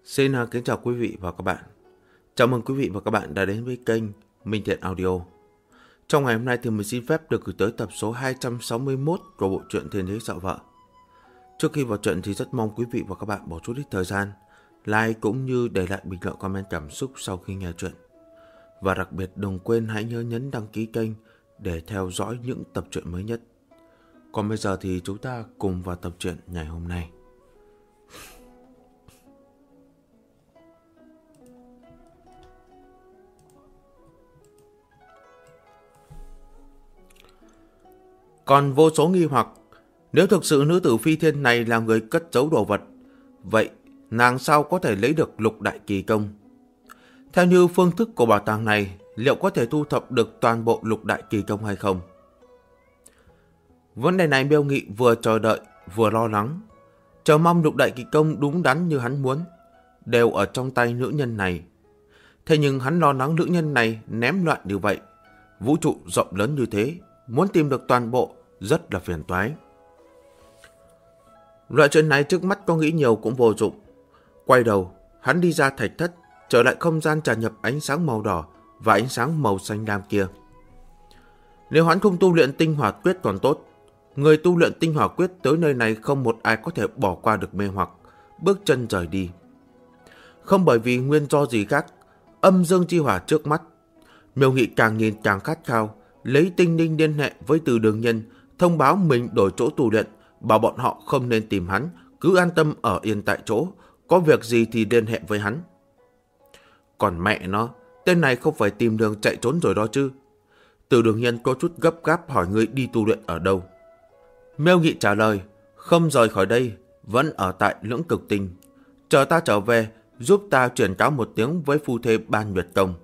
Xin kính chào quý vị và các bạn. Chào mừng quý vị và các bạn đã đến với kênh Minh Thiện Audio. Trong ngày hôm nay thì mình xin phép được gửi tới tập số 261 của bộ truyện Thiên Đế Sợ Vợ. Trước khi vào truyện thì rất mong quý vị và các bạn bỏ chút ít thời gian like cũng như để lại bình luận comment cảm xúc sau khi nghe truyện. Và đặc biệt đừng quên hãy nhớ nhấn đăng ký kênh để theo dõi những tập truyện mới nhất. Còn bây giờ thì chúng ta cùng vào tập truyện ngày hôm nay. Còn vô số nghi hoặc, nếu thực sự nữ tử phi thiên này là người cất giấu đồ vật, vậy nàng sao có thể lấy được lục đại kỳ công? Theo như phương thức của bảo tàng này, liệu có thể thu thập được toàn bộ lục đại kỳ công hay không? Vấn đề này Miêu Nghị vừa chờ đợi vừa lo lắng, chờ mong lục đại kỳ công đúng đắn như hắn muốn, đều ở trong tay nữ nhân này. Thế nhưng hắn lo lắng nữ nhân này ném loạn như vậy, vũ trụ rộng lớn như thế, muốn tìm được toàn bộ rất là phiền toái. Loại chuyện này trước mắt có nghĩ nhiều cũng vô dụng. Quay đầu, hắn đi ra thạch thất, trở lại không gian tràn nhập ánh sáng màu đỏ và ánh sáng màu xanh lam kia. Nếu hắn không tu luyện tinh hỏa quyết còn tốt, người tu luyện tinh hỏa quyết tới nơi này không một ai có thể bỏ qua được mê hoặc, bước chân rời đi. Không bởi vì nguyên do gì khác, âm dương chi hỏa trước mắt, Miêu Nghị càng nhìn càng khát khao, lấy tinh linh liên hệ với Từ Đường Nhân, thông báo mình đổi chỗ tu luyện, bảo bọn họ không nên tìm hắn, cứ an tâm ở yên tại chỗ, có việc gì thì liên hệ với hắn. Còn mẹ nó, tên này không phải tìm đường chạy trốn rồi đó chứ? Từ Đường Nhân có chút gấp gáp hỏi người đi tu luyện ở đâu. Miêu Nghị trả lời, không rời khỏi đây, vẫn ở tại Lưỡng Cực Tinh. Chờ ta trở về, giúp ta chuyển cáo một tiếng với phu thê Ban Nguyệt Công.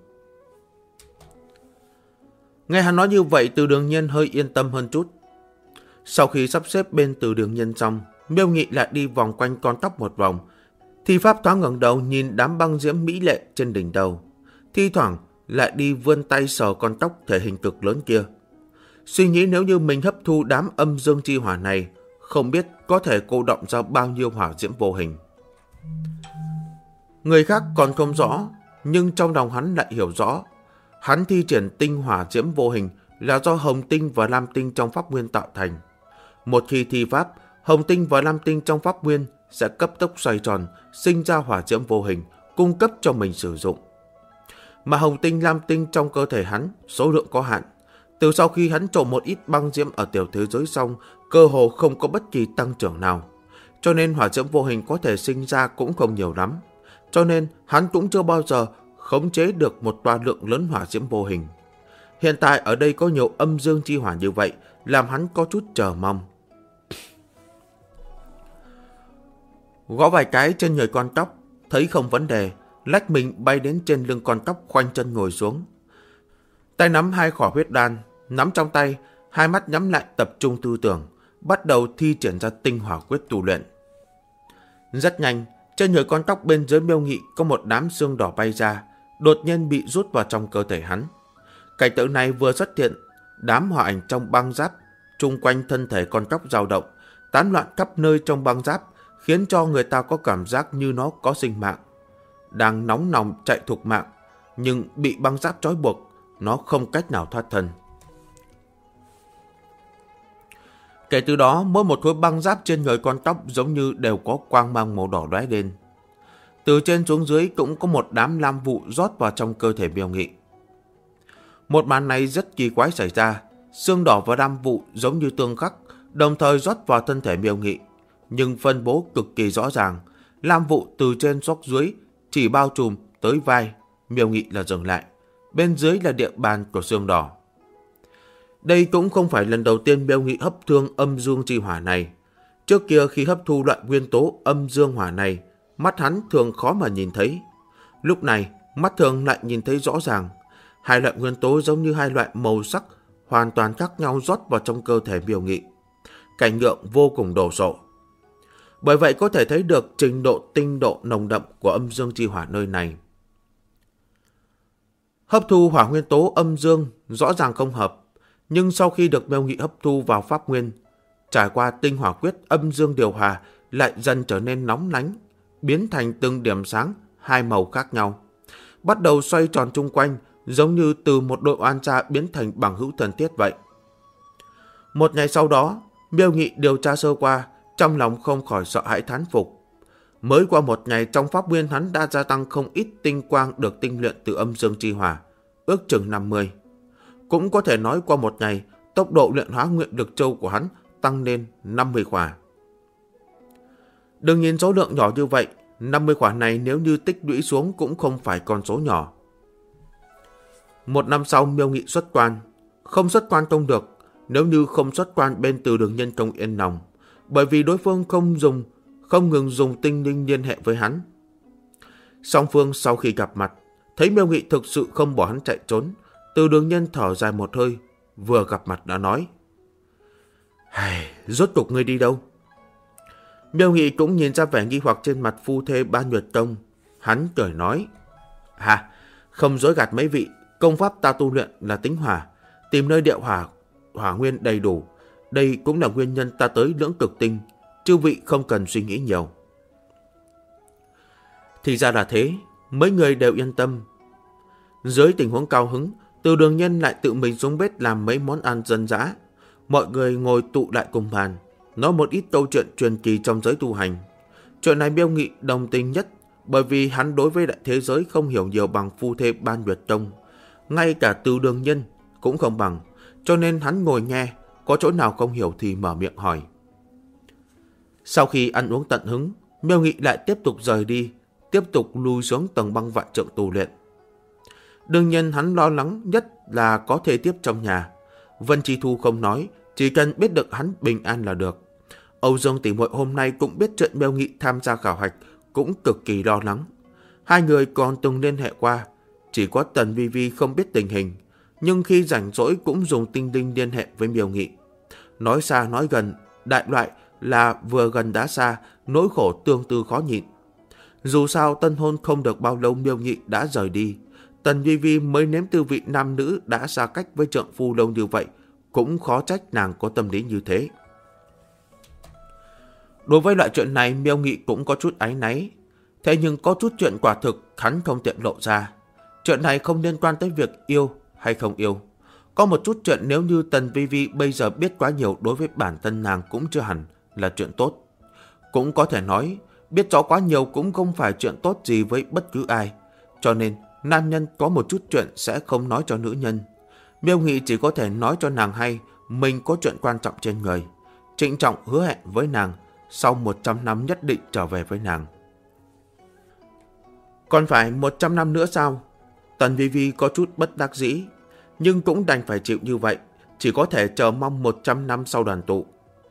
Nghe hắn nói như vậy, Từ Đường Nhân hơi yên tâm hơn chút. Sau khi sắp xếp bên Từ Đường Nhân xong, Miêu Nghị lại đi vòng quanh con tóc một vòng. Thi pháp thoáng ngẩng đầu nhìn đám băng diễm mỹ lệ trên đỉnh đầu, thi thoảng lại đi vươn tay sờ con tóc thể hình cực lớn kia. Suy nghĩ nếu như mình hấp thu đám âm dương chi hỏa này, không biết có thể cô động ra bao nhiêu hỏa diễm vô hình. Người khác còn không rõ, nhưng trong lòng hắn lại hiểu rõ. Hắn thi triển tinh hỏa diễm vô hình là do hồng tinh và lam tinh trong pháp nguyên tạo thành. Một khi thi pháp, hồng tinh và lam tinh trong pháp nguyên sẽ cấp tốc xoay tròn, sinh ra hỏa diễm vô hình, cung cấp cho mình sử dụng. Mà hồng tinh lam tinh trong cơ thể hắn số lượng có hạn. Từ sau khi hắn trộn một ít băng diễm ở tiểu thế giới xong, cơ hồ không có bất kỳ tăng trưởng nào. Cho nên hỏa diễm vô hình có thể sinh ra cũng không nhiều lắm. Cho nên hắn cũng chưa bao giờ khống chế được một toa lượng lớn hỏa diễm vô hình. Hiện tại ở đây có nhiều âm dương chi hỏa như vậy, làm hắn có chút chờ mong. Gõ vài cái trên người con tóc, thấy không vấn đề, lách mình bay đến trên lưng con tóc, khoanh chân ngồi xuống. Tay nắm hai khỏa huyết đan, nắm trong tay, hai mắt nhắm lại tập trung tư tưởng, bắt đầu thi triển ra tinh hỏa quyết tu luyện. Rất nhanh, trên người con tóc bên dưới Miêu Nghị có một đám xương đỏ bay ra, đột nhiên bị rút vào trong cơ thể hắn. Cảnh tượng này vừa xuất hiện, đám hỏa ảnh trong băng giáp chung quanh thân thể con tóc dao động, tán loạn khắp nơi trong băng giáp, khiến cho người ta có cảm giác như nó có sinh mạng, đang nóng nòng chạy thục mạng, nhưng bị băng giáp trói buộc, nó không cách nào thoát thân. Kể từ đó, mỗi một khối băng giáp trên người con tóc giống như đều có quang mang màu đỏ lóe lên. Từ trên xuống dưới cũng có một đám lam vụ rót vào trong cơ thể Miêu Nghị. Một màn này rất kỳ quái xảy ra, xương đỏ và lam vụ giống như tương khắc, đồng thời rót vào thân thể Miêu Nghị, nhưng phân bố cực kỳ rõ ràng. Lam vụ từ trên xuống dưới chỉ bao trùm tới vai Miêu Nghị là dừng lại, bên dưới là địa bàn của xương đỏ. Đây cũng không phải lần đầu tiên Miêu Nghị hấp thương âm dương chi hỏa này. Trước kia khi hấp thu loại nguyên tố âm dương hỏa này, mắt hắn thường khó mà nhìn thấy. Lúc này, mắt thường lại nhìn thấy rõ ràng. Hai loại nguyên tố giống như hai loại màu sắc hoàn toàn khác nhau rót vào trong cơ thể Miêu Nghị. Cảnh tượng vô cùng đồ sộ. Bởi vậy có thể thấy được trình độ tinh độ nồng đậm của âm dương chi hỏa nơi này. Hấp thu hỏa nguyên tố âm dương rõ ràng không hợp, nhưng sau khi được Miêu Nghị hấp thu vào pháp nguyên, trải qua tinh hỏa quyết âm dương điều hòa lại dần trở nên nóng lánh, biến thành từng điểm sáng hai màu khác nhau, bắt đầu xoay tròn chung quanh, giống như từ một đội oan gia biến thành bằng hữu thân thiết vậy. Một ngày sau đó, Miêu Nghị điều tra sơ qua, trong lòng không khỏi sợ hãi thán phục. Mới qua một ngày, trong pháp nguyên hắn đã gia tăng không ít tinh quang được tinh luyện từ âm dương chi hỏa, ước chừng 50. Cũng có thể nói qua một ngày, tốc độ luyện hóa nguyện lực châu của hắn tăng lên 50 khỏa. Đừng nhìn số lượng nhỏ như vậy, 50 khỏa này nếu như tích lũy xuống cũng không phải con số nhỏ. Một năm sau, Miêu Nghị xuất quan. Không xuất quan không được, nếu như không xuất quan bên Từ Đường Nhân không yên lòng, bởi vì đối phương không ngừng dùng tinh linh liên hệ với hắn. Song phương sau khi gặp mặt, thấy Miêu Nghị thực sự không bỏ hắn chạy trốn, Từ Đường Nhân thở dài một hơi, vừa gặp mặt đã nói: rốt cuộc ngươi đi đâu? Miêu Nghị cũng nhìn ra vẻ nghi hoặc trên mặt phu thê Ban Nguyệt Tông. Hắn cười nói: không dối gạt mấy vị, công pháp ta tu luyện là tính hỏa, tìm nơi địa hỏa nguyên đầy đủ. Đây cũng là nguyên nhân ta tới Lưỡng Cực Tinh, chư vị không cần suy nghĩ nhiều. Thì ra là thế, mấy người đều yên tâm. Dưới tình huống cao hứng, Từ Đường Nhân lại tự mình xuống bếp làm mấy món ăn dân dã. Mọi người ngồi tụ lại cùng bàn, nói một ít câu chuyện truyền kỳ trong giới tu hành. Chuyện này Miêu Nghị đồng tình nhất, bởi vì hắn đối với đại thế giới không hiểu nhiều bằng phu thê Ban Nguyệt Tông, ngay cả Từ Đường Nhân cũng không bằng, cho nên hắn ngồi nghe, có chỗ nào không hiểu thì mở miệng hỏi. Sau khi ăn uống tận hứng, Miêu Nghị lại tiếp tục rời đi, tiếp tục lui xuống tầng băng vạn trượng tu luyện. Đương nhiên hắn lo lắng nhất là có thể tiếp trong nhà. Vân Chi Thu không nói, chỉ cần biết được hắn bình an là được. Âu Dương tỷ muội hôm nay cũng biết chuyện Miêu Nghị tham gia khảo hạch, cũng cực kỳ lo lắng. Hai người còn từng liên hệ qua, chỉ có Tần Vi Vi không biết tình hình, nhưng khi rảnh rỗi cũng dùng tinh linh liên hệ với Miêu Nghị. Nói xa nói gần, đại loại là vừa gần đã xa, nỗi khổ tương tư khó nhịn. Dù sao tân hôn không được bao lâu Miêu Nghị đã rời đi, Tần Vi Vi mới nếm tư vị nam nữ đã xa cách với trượng phu lâu như vậy, cũng khó trách nàng có tâm lý như thế. Đối với loại chuyện này Miêu Nghị cũng có chút áy náy, thế nhưng có chút chuyện quả thực hắn không tiện lộ ra. Chuyện này không liên quan tới việc yêu hay không yêu. Có một chút chuyện nếu như Tần Vi Vi bây giờ biết quá nhiều đối với bản thân nàng cũng chưa hẳn là chuyện tốt. Cũng có thể nói, biết rõ quá nhiều cũng không phải chuyện tốt gì với bất cứ ai. Cho nên, nam nhân có một chút chuyện sẽ không nói cho nữ nhân. Miêu Nghị chỉ có thể nói cho nàng hay mình có chuyện quan trọng trên người. Trịnh trọng hứa hẹn với nàng, sau 100 năm nhất định trở về với nàng. Còn phải 100 năm nữa sao? Tần Vi Vi có chút bất đắc dĩ, nhưng cũng đành phải chịu như vậy, chỉ có thể chờ mong 100 năm sau đoàn tụ.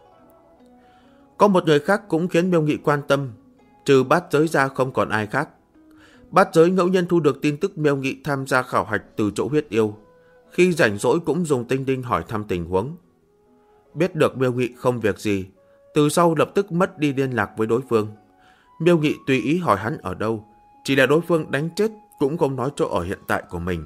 Có một người khác cũng khiến Miêu Nghị quan tâm, trừ Bát Giới ra không còn ai khác. Bát Giới ngẫu nhiên thu được tin tức Miêu Nghị tham gia khảo hạch từ chỗ huyết yêu, khi rảnh rỗi cũng dùng tinh linh hỏi thăm tình huống. Biết được Miêu Nghị không việc gì, từ sau lập tức mất đi liên lạc với đối phương. Miêu Nghị tùy ý hỏi hắn ở đâu, chỉ là đối phương đánh chết cũng không nói chỗ ở hiện tại của mình.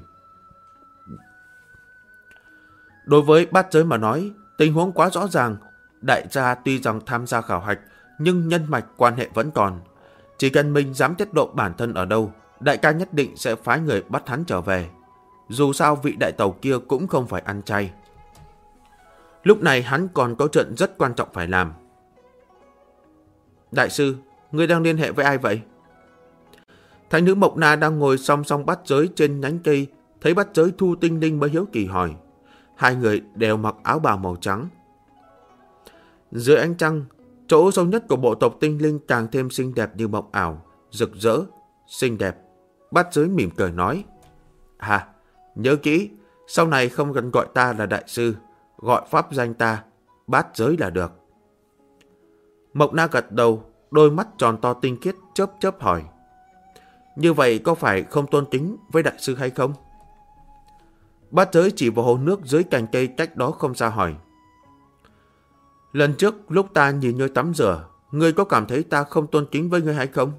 Đối với Bát Giới mà nói, tình huống quá rõ ràng. Đại gia tuy rằng tham gia khảo hạch, nhưng nhân mạch quan hệ vẫn còn. Chỉ cần mình dám tiết lộ bản thân ở đâu, đại ca nhất định sẽ phái người bắt hắn trở về. Dù sao vị đại tàu kia cũng không phải ăn chay. Lúc này hắn còn có chuyện rất quan trọng phải làm. Đại sư, ngươi đang liên hệ với ai vậy? Thái nữ Mộc Na đang ngồi song song Bát Giới trên nhánh cây, thấy Bát Giới thu tinh linh mới hiếu kỳ hỏi. Hai người đều mặc áo bào màu trắng. Dưới ánh trăng, chỗ sâu nhất của bộ tộc tinh linh càng thêm xinh đẹp như mộng ảo, rực rỡ, xinh đẹp. Bát Giới mỉm cười nói. Nhớ kỹ, sau này không cần gọi ta là đại sư, gọi pháp danh ta, Bát Giới là được. Mộc Na gật đầu, đôi mắt tròn to tinh khiết chớp chớp hỏi. Như vậy có phải không tôn kính với đại sư hay không? Bát Giới chỉ vào hồ nước dưới cành cây cách đó không xa hỏi. Lần trước lúc ta nhìn ngươi tắm rửa, ngươi có cảm thấy ta không tôn kính với ngươi hay không?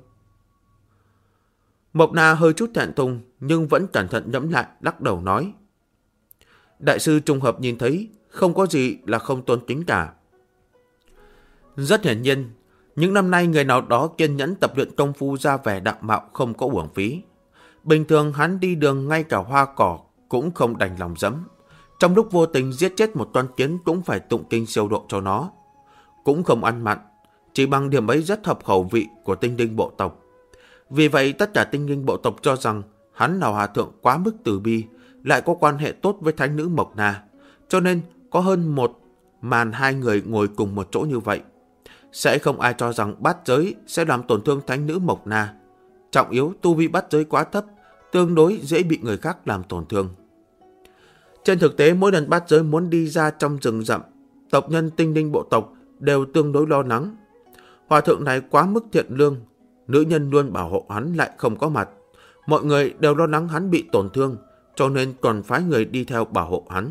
Mộc Na hơi chút thẹn thùng nhưng vẫn cẩn thận ngẫm lại, lắc đầu nói. Đại sư trùng hợp nhìn thấy, không có gì là không tôn kính cả. Rất hiển nhiên, Những năm nay người nào đó kiên nhẫn tập luyện công phu ra vẻ đạo mạo không có uổng phí. Bình thường hắn đi đường ngay cả hoa cỏ cũng không đành lòng dẫm. Trong lúc vô tình giết chết một con kiến cũng phải tụng kinh siêu độ cho nó. Cũng không ăn mặn, chỉ bằng điểm ấy rất hợp khẩu vị của tinh linh bộ tộc. Vì vậy tất cả tinh linh bộ tộc cho rằng hắn là hòa thượng quá mức từ bi, lại có quan hệ tốt với thánh nữ Mộc Na, cho nên có hơn một màn hai người ngồi cùng một chỗ như vậy. Sẽ không ai cho rằng bát giới sẽ làm tổn thương thánh nữ Mộc Na. Trọng yếu tu vi bát giới quá thấp, tương đối dễ bị người khác làm tổn thương. Trên thực tế mỗi lần bát giới muốn đi ra trong rừng rậm, tộc nhân tinh linh bộ tộc đều tương đối lo lắng. Hòa thượng này quá mức thiện lương, nữ nhân luôn bảo hộ hắn lại không có mặt. Mọi người đều lo lắng hắn bị tổn thương, cho nên còn phái người đi theo bảo hộ hắn.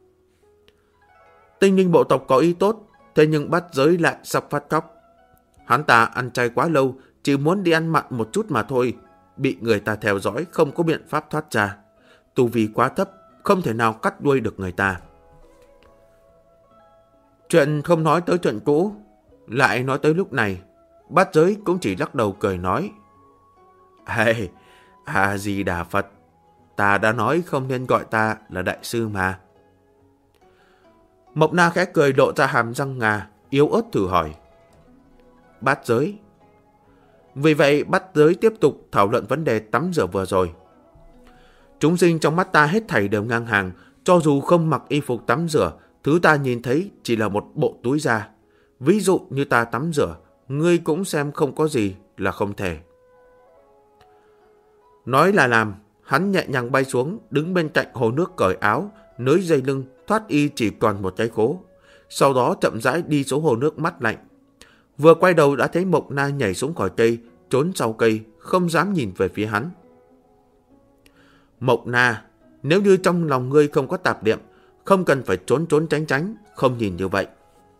Tinh linh bộ tộc có ý tốt, thế nhưng bát giới lại sắp phát khóc. Hắn ta ăn chay quá lâu, chỉ muốn đi ăn mặn một chút mà thôi. Bị người ta theo dõi, không có biện pháp thoát ra. Tu vi quá thấp, không thể nào cắt đuôi được người ta. Chuyện không nói tới chuyện cũ, lại nói tới lúc này, bát giới cũng chỉ lắc đầu cười nói. Hey, A-di-đà Phật, ta đã nói không nên gọi ta là đại sư mà. Mộc Na khẽ cười lộ ra hàm răng ngà, yếu ớt thử hỏi. Bát giới. Vì vậy bát giới tiếp tục thảo luận vấn đề tắm rửa vừa rồi. Chúng sinh trong mắt ta hết thảy đều ngang hàng, cho dù không mặc y phục tắm rửa, thứ ta nhìn thấy chỉ là một bộ túi da. Ví dụ như ta tắm rửa, ngươi cũng xem không có gì là không thể. Nói là làm, hắn nhẹ nhàng bay xuống, đứng bên cạnh hồ nước cởi áo, nới dây lưng, thoát y chỉ còn một cái khố. Sau đó chậm rãi đi xuống hồ nước mát lạnh. Vừa quay đầu đã thấy Mộc Na nhảy xuống khỏi cây, trốn sau cây, không dám nhìn về phía hắn. Mộc Na, nếu như trong lòng ngươi không có tạp niệm, không cần phải trốn trốn tránh tránh, không nhìn như vậy.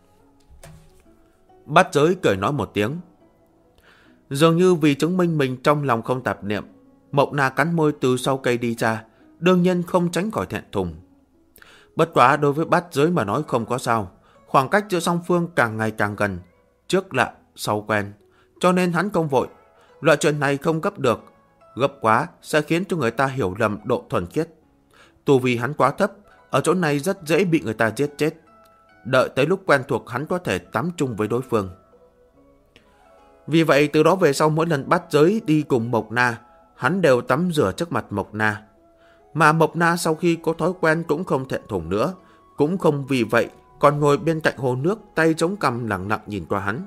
Bát giới cười nói một tiếng. Dường như vì chứng minh mình trong lòng không tạp niệm, Mộc Na cắn môi từ sau cây đi ra, đương nhiên không tránh khỏi thẹn thùng. Bất quá đối với bát giới mà nói không có sao, khoảng cách giữa song phương càng ngày càng gần, trước lạ sau quen, cho nên hắn không vội. Loại chuyện này không gấp được, gấp quá sẽ khiến cho người ta hiểu lầm độ thuần khiết. Tu vi hắn quá thấp, ở chỗ này rất dễ bị người ta giết chết. Đợi tới lúc quen thuộc hắn có thể tắm chung với đối phương. Vì vậy từ đó về sau mỗi lần bát giới đi cùng Mộc Na, hắn đều tắm rửa trước mặt Mộc Na. Mà Mộc Na sau khi có thói quen cũng không thẹn thùng nữa, cũng không vì vậy còn ngồi bên cạnh hồ nước tay chống cằm lặng lặng nhìn qua hắn.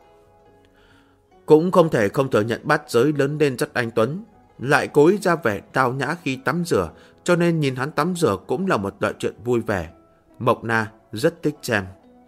Cũng không thể không thừa nhận bát giới lớn lên rất anh tuấn, lại cố ý ra vẻ tao nhã khi tắm rửa, cho nên nhìn hắn tắm rửa cũng là một loại chuyện vui vẻ. Mộc Na rất thích xem.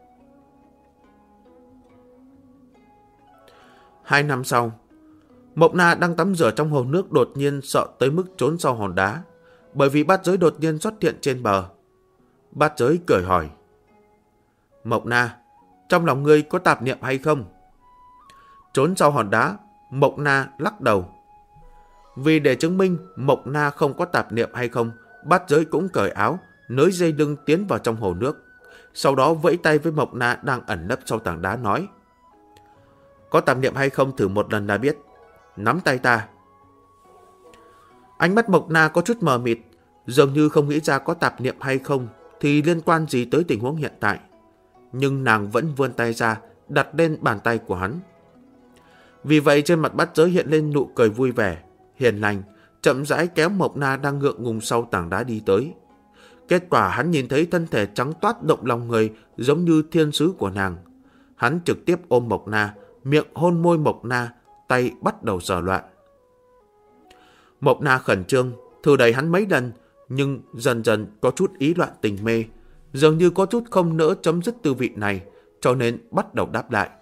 2 năm sau, Mộc Na đang tắm rửa trong hồ nước đột nhiên sợ tới mức trốn sau hòn đá, bởi vì bát giới đột nhiên xuất hiện trên bờ. Bát giới cười hỏi. Mộc Na, trong lòng ngươi có tạp niệm hay không? Trốn sau hòn đá, Mộc Na lắc đầu. Vì để chứng minh Mộc Na không có tạp niệm hay không, bát giới cũng cởi áo, nới dây lưng tiến vào trong hồ nước. Sau đó vẫy tay với Mộc Na đang ẩn nấp sau tảng đá nói. Có tạp niệm hay không thử một lần là biết. Nắm tay ta. Ánh mắt Mộc Na có chút mờ mịt, dường như không nghĩ ra có tạp niệm hay không thì liên quan gì tới tình huống hiện tại. Nhưng nàng vẫn vươn tay ra, đặt lên bàn tay của hắn. Vì vậy trên mặt bát giới hiện lên nụ cười vui vẻ, hiền lành, chậm rãi kéo Mộc Na đang ngượng ngùng sau tảng đá đi tới. Kết quả hắn nhìn thấy thân thể trắng toát động lòng người giống như thiên sứ của nàng. Hắn trực tiếp ôm Mộc Na, miệng hôn môi Mộc Na, tay bắt đầu giở loạn. Mộc Na khẩn trương, thử đẩy hắn mấy lần, nhưng dần dần có chút ý loạn tình mê, dường như có chút không nỡ chấm dứt tư vị này, cho nên bắt đầu đáp lại.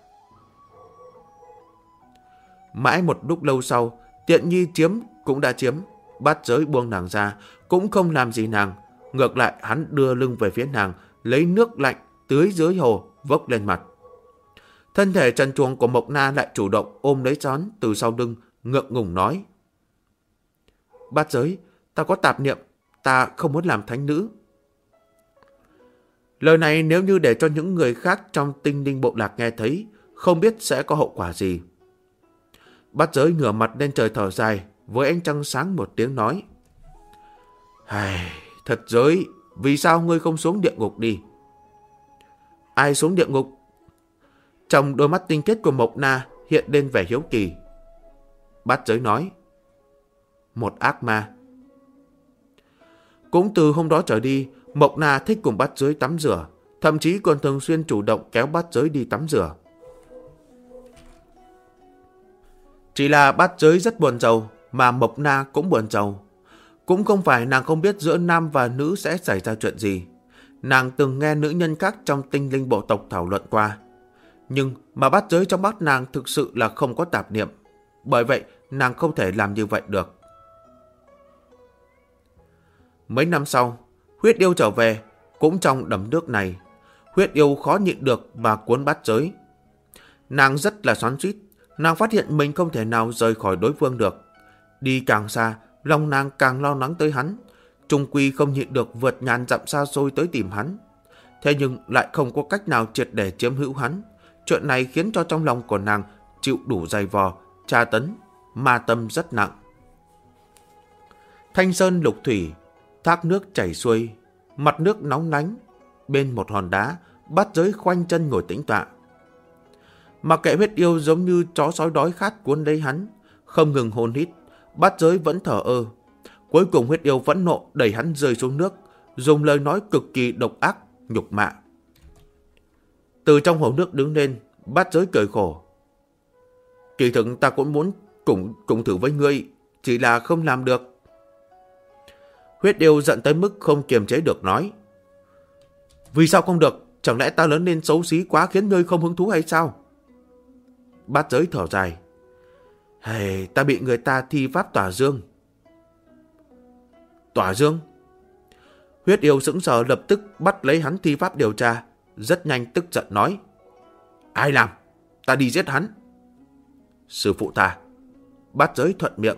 Mãi một lúc lâu sau, Tiện Nhi chiếm cũng đã chiếm, bát giới buông nàng ra, cũng không làm gì nàng. Ngược lại hắn đưa lưng về phía nàng, lấy nước lạnh tưới dưới hồ, vốc lên mặt. Thân thể trần truồng của Mộc Na lại chủ động ôm lấy trán từ sau lưng, ngượng ngùng nói. Bát giới, ta có tạp niệm, ta không muốn làm thánh nữ. Lời này nếu như để cho những người khác trong tinh linh bộ lạc nghe thấy, không biết sẽ có hậu quả gì. Bát Giới ngửa mặt lên trời thở dài, với ánh trăng sáng một tiếng nói: Thật Giới, vì sao ngươi không xuống địa ngục đi? Ai xuống địa ngục? Trong đôi mắt tinh khiết của Mộc Na hiện lên vẻ hiếu kỳ. Bát Giới nói: Một ác ma. Cũng từ hôm đó trở đi, Mộc Na thích cùng Bát Giới tắm rửa, thậm chí còn thường xuyên chủ động kéo Bát Giới đi tắm rửa. Chỉ là Bát Giới rất buồn rầu, mà Mộc Na cũng buồn rầu. Cũng không phải nàng không biết giữa nam và nữ sẽ xảy ra chuyện gì. Nàng từng nghe nữ nhân khác trong tinh linh bộ tộc thảo luận qua. Nhưng mà Bát Giới trong mắt nàng thực sự là không có tạp niệm. Bởi vậy nàng không thể làm như vậy được. Mấy năm sau, Huyết Yêu trở về, cũng trong đầm nước này. Huyết Yêu khó nhịn được và cuốn Bát Giới. Nàng rất là xoắn xuýt. Nàng phát hiện mình không thể nào rời khỏi đối phương được. Đi càng xa, lòng nàng càng lo lắng tới hắn. Trung quy không nhịn được vượt ngàn dặm xa xôi tới tìm hắn. Thế nhưng lại không có cách nào triệt để chiếm hữu hắn. Chuyện này khiến cho trong lòng của nàng chịu đủ dày vò, tra tấn, ma tâm rất nặng. Thanh sơn lục thủy, thác nước chảy xuôi, mặt nước nóng lánh. Bên một hòn đá, Bát Giới khoanh chân ngồi tĩnh tọa. Mặc kệ Huyết Yêu giống như chó sói đói khát cuốn lấy hắn, không ngừng hôn hít, Bát Giới vẫn thở ơ. Cuối cùng Huyết Yêu phẫn nộ đẩy hắn rơi xuống nước, dùng lời nói cực kỳ độc ác, nhục mạ. Từ trong hồ nước đứng lên, Bát Giới cười khổ. Kỳ thực ta cũng muốn cùng thử với ngươi, chỉ là không làm được. Huyết Yêu giận tới mức không kiềm chế được nói: Vì sao không được? Chẳng lẽ ta lớn lên xấu xí quá khiến ngươi không hứng thú hay sao? Bát Giới thở dài: Ta bị người ta thi pháp tỏa dương. Tỏa dương? Huyết Yêu sững sờ, lập tức bắt lấy hắn thi pháp điều tra. Rất nhanh tức giận nói: Ai làm? Ta đi giết hắn. Sư phụ ta. Bát Giới thuận miệng.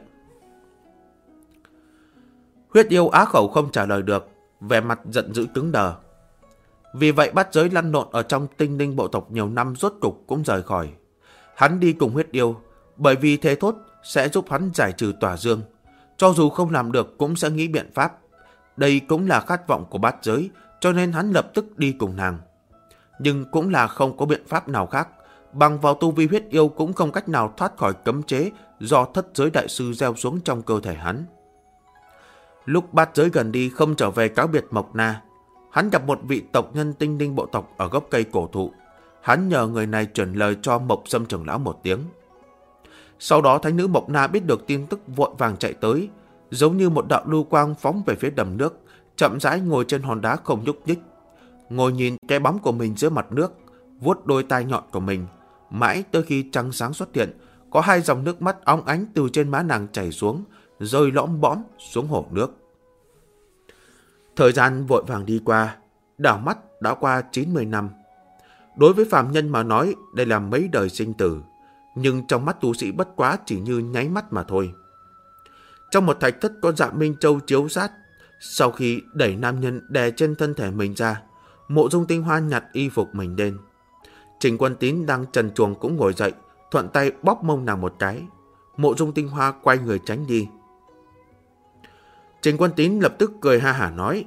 Huyết Yêu á khẩu không trả lời được, vẻ mặt giận dữ cứng đờ. Vì vậy Bát Giới lăn lộn ở trong tinh linh bộ tộc nhiều năm, rốt cục cũng rời khỏi. Hắn đi cùng Huyết Yêu, bởi vì thế thốt sẽ giúp hắn giải trừ tỏa dương. Cho dù không làm được cũng sẽ nghĩ biện pháp. Đây cũng là khát vọng của Bát Giới, cho nên hắn lập tức đi cùng nàng. Nhưng cũng là không có biện pháp nào khác. Bằng vào tu vi Huyết Yêu cũng không cách nào thoát khỏi cấm chế do thất giới đại sư gieo xuống trong cơ thể hắn. Lúc Bát Giới gần đi không trở về cáo biệt Mộc Na, hắn gặp một vị tộc nhân tinh linh bộ tộc ở gốc cây cổ thụ. Hắn nhờ người này chuyển lời cho Mộc Sâm trưởng lão một tiếng. Sau đó thánh nữ Mộc Na biết được tin tức vội vàng chạy tới, giống như một đạo lưu quang phóng về phía đầm nước, chậm rãi ngồi trên hòn đá không nhúc nhích, ngồi nhìn cái bóng của mình dưới mặt nước, vuốt đôi tai nhọn của mình, mãi tới khi trăng sáng xuất hiện, có hai dòng nước mắt óng ánh từ trên má nàng chảy xuống, rơi lõm bõm xuống hồ nước. Thời gian vội vàng đi qua, đảo mắt đã qua 90 năm. Đối với phàm nhân mà nói, đây là mấy đời sinh tử, nhưng trong mắt tu sĩ bất quá chỉ như nháy mắt mà thôi. Trong một thạch thất có Dạ Minh Châu chiếu sát, sau khi đẩy nam nhân đè trên thân thể mình ra, Mộ Dung Tinh Hoa nhặt y phục mình lên. Trình Quân Tín đang trần truồng cũng ngồi dậy, thuận tay bóp mông nàng một cái. Mộ Dung Tinh Hoa quay người tránh đi. Trình Quân Tín lập tức cười ha hả nói: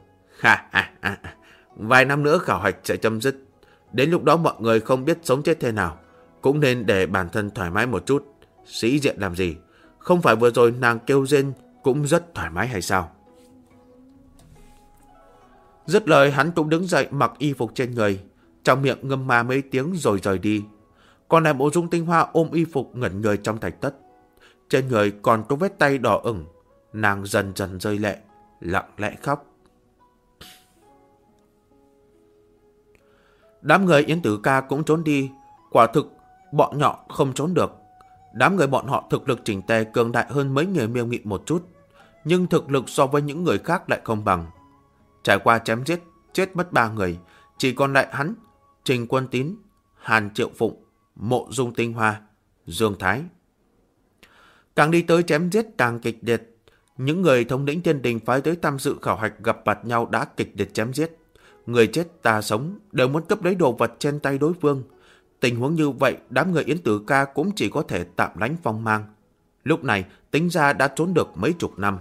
Vài năm nữa khảo hạch sẽ chấm dứt. Đến lúc đó mọi người không biết sống chết thế nào, cũng nên để bản thân thoải mái một chút. Sĩ diện làm gì? Không phải vừa rồi nàng kêu rên cũng rất thoải mái hay sao? Dứt lời hắn cũng đứng dậy mặc y phục trên người, trong miệng ngâm ma mấy tiếng rồi rời đi. Còn lại Mộ Dung Tinh Hoa ôm y phục ngẩn người trong thạch thất. Trên người còn có vết tay đỏ ửng, nàng dần dần rơi lệ, lặng lẽ khóc. Đám người Yến Tử Ca cũng trốn đi. Quả thực bọn nhỏ không trốn được. Đám người bọn họ thực lực chỉnh tề cường đại hơn mấy người Miêu Nghị một chút, nhưng thực lực so với những người khác lại không bằng. Trải qua chém giết, chết mất 3 người, chỉ còn lại hắn, Trình Quân Tín, Hàn Triệu Phụng, Mộ Dung Tinh Hoa, Dương Thái. Càng đi tới chém giết càng kịch liệt. Những người thống lĩnh Thiên Đình phái tới tham dự khảo hạch gặp mặt nhau đã kịch liệt chém giết. Người chết ta sống đều muốn cướp lấy đồ vật trên tay đối phương. Tình huống như vậy, đám người Yến Tử Ca cũng chỉ có thể tạm lánh phong mang. Lúc này, tính ra đã trốn được mấy chục năm.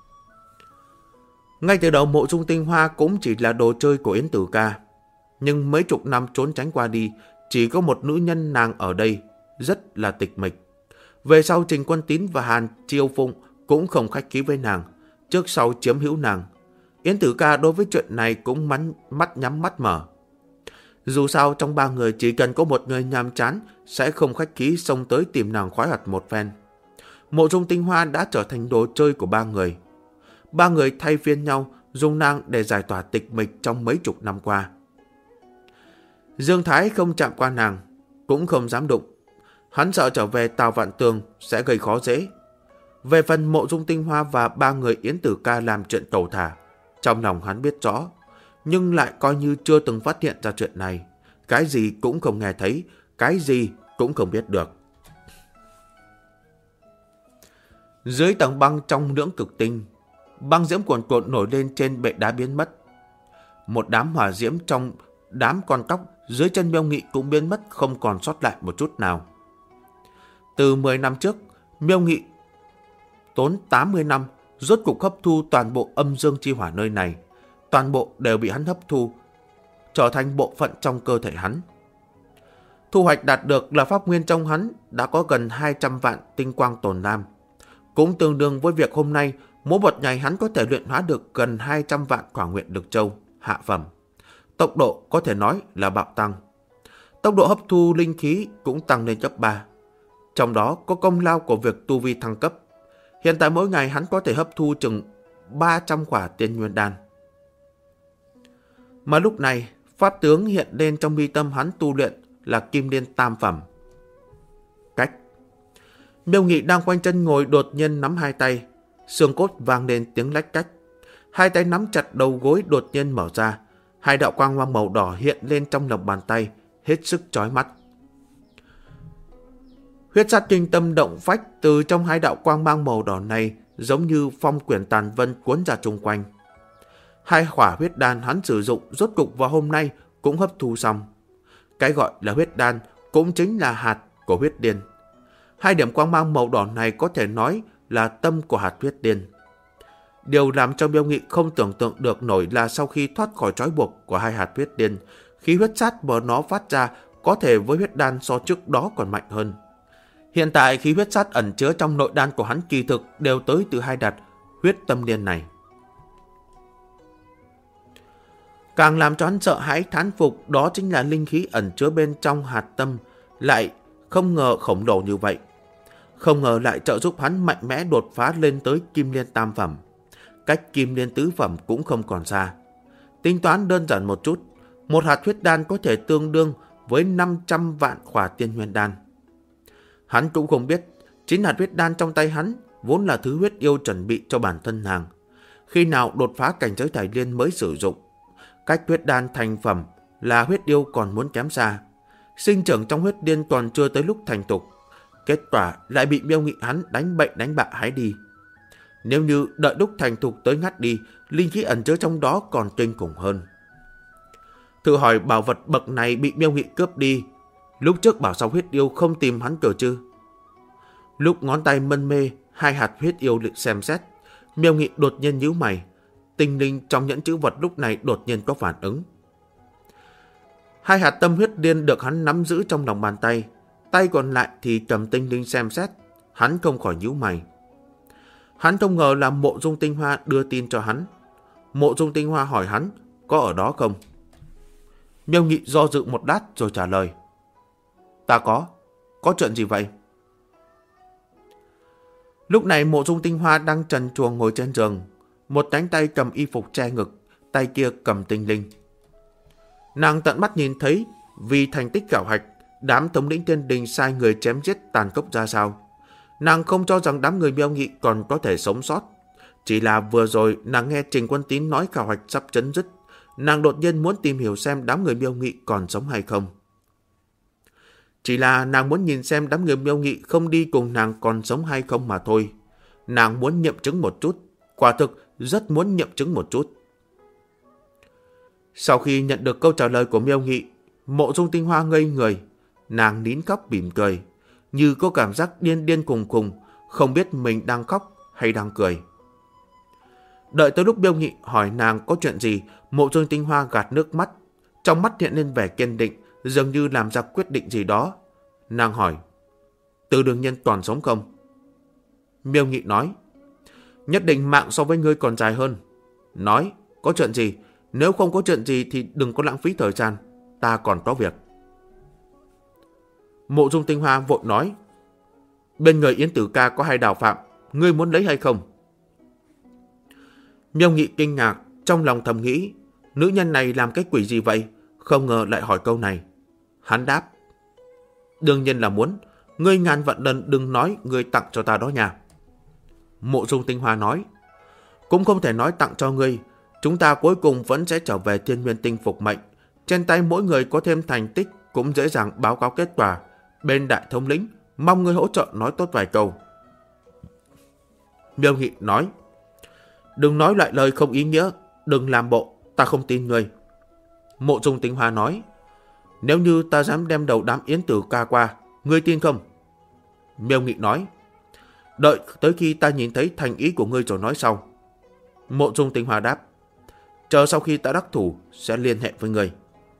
Ngay từ đầu Mộ Dung Tinh Hoa cũng chỉ là đồ chơi của Yến Tử Ca. Nhưng mấy chục năm trốn tránh qua đi, chỉ có một nữ nhân nàng ở đây, rất là tịch mịch. Về sau Trình Quân Tín và Hàn Chiêu Phụng cũng không khách khí với nàng, trước sau chiếm hữu nàng. Yến Tử Ca đối với chuyện này cũng mắt nhắm mắt mở. Dù sao trong ba người chỉ cần có một người nhàm chán sẽ không khách khí xông tới tìm nàng khoái hoạt một phen. Mộ Dung Tinh Hoa đã trở thành đồ chơi của ba người. Ba người thay phiên nhau dùng nàng để giải tỏa tịch mịch trong mấy chục năm qua. Dương Thái không chạm qua nàng, cũng không dám đụng. Hắn sợ trở về Tào Vạn Tường sẽ gây khó dễ. Về phần Mộ Dung Tinh Hoa và ba người Yến Tử Ca làm chuyện cầu thả, trong lòng hắn biết rõ, nhưng lại coi như chưa từng phát hiện ra chuyện này. Cái gì cũng không nghe thấy, cái gì cũng không biết được. Dưới tầng băng trong lưỡng cực tinh, băng diễm cuồn cuộn nổi lên trên bệ đá biến mất. Một đám hỏa diễm trong đám con tóc dưới chân Miêu Nghị cũng biến mất, không còn sót lại một chút nào. Từ 10 năm trước, Miêu Nghị tốn 80 năm rốt cục hấp thu toàn bộ âm dương chi hỏa nơi này. Toàn bộ đều bị hắn hấp thu, trở thành bộ phận trong cơ thể hắn. Thu hoạch đạt được là pháp nguyên trong hắn đã có gần 200 vạn tinh quang tồn lam. Cũng tương đương với việc hôm nay, mỗi một ngày hắn có thể luyện hóa được gần 200 vạn quả nguyện lực châu, hạ phẩm. Tốc độ có thể nói là bạo tăng. Tốc độ hấp thu linh khí cũng tăng lên gấp 3. Trong đó có công lao của việc tu vi thăng cấp. Hiện tại mỗi ngày hắn có thể hấp thu chừng 300 quả tiên nguyên đan. Mà lúc này, pháp tướng hiện lên trong mi tâm hắn tu luyện là kim liên tam phẩm. Cách. Miêu Nghị đang quanh chân ngồi đột nhiên nắm hai tay, xương cốt vang lên tiếng lách cách. Hai tay nắm chặt đầu gối đột nhiên mở ra, hai đạo quang mang màu đỏ hiện lên trong lòng bàn tay, hết sức chói mắt. Huyết sát kinh tâm động phách từ trong hai đạo quang mang màu đỏ này giống như phong quyển tàn vân cuốn ra chung quanh. Hai khỏa huyết đan hắn sử dụng rốt cục vào hôm nay cũng hấp thu xong. Cái gọi là huyết đan cũng chính là hạt của huyết điên. Hai điểm quang mang màu đỏ này có thể nói là tâm của hạt huyết điên. Điều làm cho Miêu Nghị không tưởng tượng được nổi là sau khi thoát khỏi trói buộc của hai hạt huyết điên, khí huyết sát mà nó phát ra có thể với huyết đan so trước đó còn mạnh hơn. Hiện tại khí huyết sát ẩn chứa trong nội đan của hắn kỳ thực đều tới từ hai hạt huyết tâm điên này. Càng làm cho hắn sợ hãi thán phục đó chính là linh khí ẩn chứa bên trong hạt tâm lại không ngờ khổng lồ như vậy. Không ngờ lại trợ giúp hắn mạnh mẽ đột phá lên tới kim liên tam phẩm. Cách kim liên tứ phẩm cũng không còn xa. Tính toán đơn giản một chút, một hạt huyết đan có thể tương đương với 500 vạn khỏa tiên nguyên đan. Hắn cũng không biết, chính hạt huyết đan trong tay hắn vốn là thứ huyết yêu chuẩn bị cho bản thân nàng. Khi nào đột phá cảnh giới Thái Liên mới sử dụng. Cách huyết đan thành phẩm là huyết yêu còn muốn kém xa. Sinh trưởng trong huyết điên còn chưa tới lúc thành tục. Kết quả lại bị Miêu Nghị hắn đánh bậy đánh bạ hái đi. Nếu như đợi lúc thành thục tới ngắt đi, linh khí ẩn chứa trong đó còn kinh khủng hơn. Thử hỏi bảo vật bậc này bị Miêu Nghị cướp đi, lúc trước bảo sao huyết yêu không tìm hắn cờ chứ? Lúc ngón tay mân mê, hai hạt huyết yêu định xem xét, Miêu Nghị đột nhiên nhíu mày. Tinh linh trong nhẫn chữ vật lúc này đột nhiên có phản ứng. Hai hạt tâm huyết điên được hắn nắm giữ trong lòng bàn tay, tay còn lại thì cầm tinh linh xem xét. Hắn không khỏi nhíu mày. Hắn không ngờ là Mộ Dung Tinh Hoa đưa tin cho hắn. Mộ Dung Tinh Hoa hỏi hắn có ở đó không. Miêu Nghị do dự một lát rồi trả lời. Ta có chuyện gì vậy? Lúc này Mộ Dung Tinh Hoa đang trần truồng ngồi trên giường, một cánh tay cầm y phục che ngực, tay kia cầm tinh linh. Nàng tận mắt nhìn thấy vì thành tích khảo hạch, đám thống lĩnh Thiên Đình sai người chém giết tàn khốc ra sao. Nàng không cho rằng đám người Miêu Nghị còn có thể sống sót. Chỉ là vừa rồi nàng nghe Trình Quân Tín nói khảo hạch sắp chấm dứt, nàng đột nhiên muốn tìm hiểu xem đám người Miêu Nghị còn sống hay không. Chỉ là nàng muốn nhìn xem đám người Miêu Nghị không đi cùng nàng còn sống hay không mà thôi. Nàng muốn nghiệm chứng một chút, quả thực rất muốn nghiệm chứng một chút. Sau khi nhận được câu trả lời của Miêu Nghị, Mộ Dung Tinh Hoa ngây người. Nàng nín khóc mỉm cười, như có cảm giác điên điên khùng khùng, không biết mình đang khóc hay đang cười. Đợi tới lúc Miêu Nghị hỏi nàng có chuyện gì, Mộ Dung Tinh Hoa gạt nước mắt, trong mắt hiện lên vẻ kiên định, dường như làm ra quyết định gì đó. Nàng hỏi, Từ Đường Nhân còn sống không? Miêu Nghị nói, nhất định mạng so với ngươi còn dài hơn. Nói, có chuyện gì? Nếu không có chuyện gì thì đừng có lãng phí thời gian, ta còn có việc. Mộ Dung Tinh Hoa vội nói, bên người Yến Tử Ca có 2 đào phạm, ngươi muốn lấy hay không? Miêu Nghị kinh ngạc, trong lòng thầm nghĩ, nữ nhân này làm cái quỷ gì vậy? Không ngờ lại hỏi câu này. Hắn đáp, đương nhiên là muốn, ngươi ngàn vạn lần đừng nói ngươi tặng cho ta đó nha. Mộ Dung Tinh Hoa nói, cũng không thể nói tặng cho ngươi, chúng ta cuối cùng vẫn sẽ trở về Thiên Nguyên Tinh phục mệnh. Trên tay mỗi người có thêm thành tích cũng dễ dàng báo cáo kết quả. Bên đại thống lĩnh, mong ngươi hỗ trợ nói tốt vài câu. Miêu Nghị nói, đừng nói loại lời không ý nghĩa, đừng làm bộ, ta không tin ngươi. Mộ Dung Tinh Hoa nói, nếu như ta dám đem đầu đám Yến Tử Ca qua, ngươi tin không? Miêu Nghị nói, đợi tới khi ta nhìn thấy thành ý của ngươi rồi nói sau. Mộ Dung Tinh Hoa đáp, chờ sau khi ta đắc thủ sẽ liên hệ với ngươi.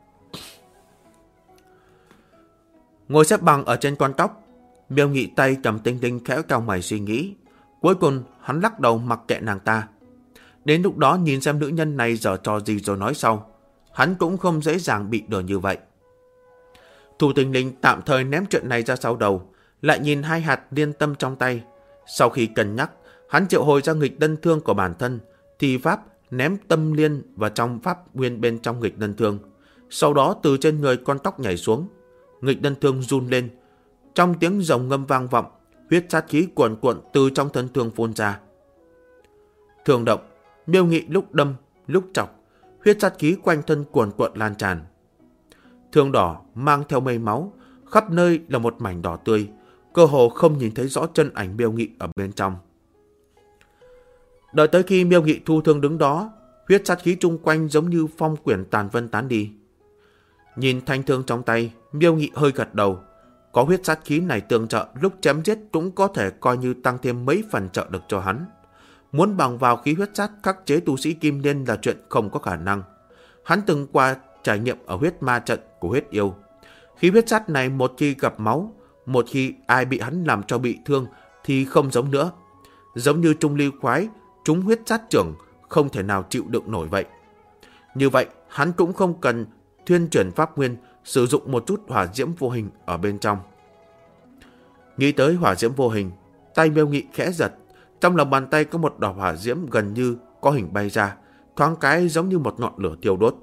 Ngồi xếp bằng ở trên con tóc, Miêu Nghị tay cầm tinh tinh khẽ cau mày suy nghĩ. Cuối cùng hắn lắc đầu mặc kệ nàng ta. Đến lúc đó nhìn xem nữ nhân này giở trò gì rồi nói sau. Hắn cũng không dễ dàng bị đổ như vậy. Thủ Tình Linh tạm thời ném chuyện này ra sau đầu, lại nhìn 2 hạt liên tâm trong tay. Sau khi cân nhắc, hắn triệu hồi ra nghịch đơn thương của bản thân, thì pháp ném tâm liên vào trong pháp nguyên bên trong nghịch đơn thương. Sau đó từ trên người con tóc nhảy xuống, nghịch đơn thương run lên. Trong tiếng rồng ngâm vang vọng, huyết sát khí cuồn cuộn từ trong thân thương phun ra. Thương động, Miêu Nghị lúc đâm, lúc chọc, huyết sát khí quanh thân cuồn cuộn lan tràn. Thương đỏ mang theo mây máu, khắp nơi là một mảnh đỏ tươi, cơ hồ không nhìn thấy rõ chân ảnh Miêu Nghị ở bên trong. Đợi tới khi Miêu Nghị thu thương đứng đó, huyết sát khí chung quanh giống như phong quyển tàn vân tán đi. Nhìn thanh thương trong tay, Miêu Nghị hơi gật đầu. Có huyết sát khí này tương trợ, lúc chém giết cũng có thể coi như tăng thêm mấy phần trợ lực cho hắn. Muốn bằng vào khí huyết sát khắc chế tu sĩ kim liên là chuyện không có khả năng. Hắn từng qua trải nghiệm ở huyết ma trận của huyết yêu. Khí huyết sát này một khi gặp máu, một khi ai bị hắn làm cho bị thương thì không giống nữa. Giống như Trung Ly Khoái, chúng huyết sát trưởng không thể nào chịu đựng nổi vậy. Như vậy, hắn cũng không cần thuyên chuyển pháp nguyên, sử dụng một chút hỏa diễm vô hình ở bên trong. Nghĩ tới hỏa diễm vô hình, tay Miêu Nghị khẽ giật. Trong lòng bàn tay có một đỏ hỏa diễm gần như có hình bay ra, thoáng cái giống như một ngọn lửa thiêu đốt.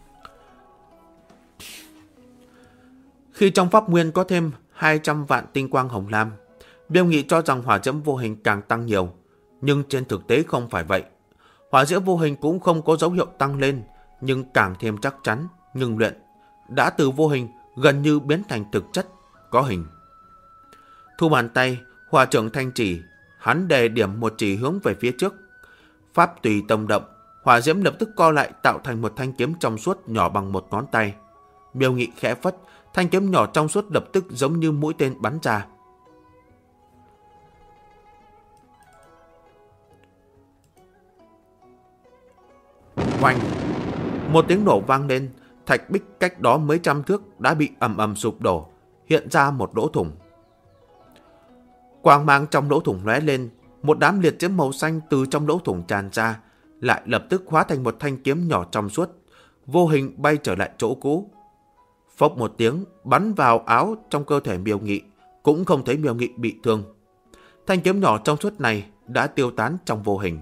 Khi trong pháp nguyên có thêm 200 vạn tinh quang hồng lam, Miêu Nghị cho rằng hỏa diễm vô hình càng tăng nhiều, nhưng trên thực tế không phải vậy. Hỏa diễm vô hình cũng không có dấu hiệu tăng lên, nhưng càng thêm chắc chắn, ngưng luyện, đã từ vô hình gần như biến thành thực chất, có hình. Thu bàn tay, hỏa trưởng thanh chỉ, hắn đề điểm một chỉ hướng về phía trước. Pháp tùy tâm động, hỏa diễm lập tức co lại tạo thành một thanh kiếm trong suốt nhỏ bằng một ngón tay. Miêu Nghị khẽ phất, thanh kiếm nhỏ trong suốt lập tức giống như mũi tên bắn ra. Oanh! Một tiếng nổ vang lên, thạch bích cách đó mấy trăm thước đã bị ầm ầm sụp đổ, hiện ra một lỗ thủng. Quang mang trong lỗ thủng lóe lên, một đám liệt diễm màu xanh từ trong lỗ thủng tràn ra, lại lập tức hóa thành một thanh kiếm nhỏ trong suốt, vô hình bay trở lại chỗ cũ. Phốc một tiếng, bắn vào áo trong cơ thể Miêu Nghị, cũng không thấy Miêu Nghị bị thương. Thanh kiếm nhỏ trong suốt này đã tiêu tán trong vô hình.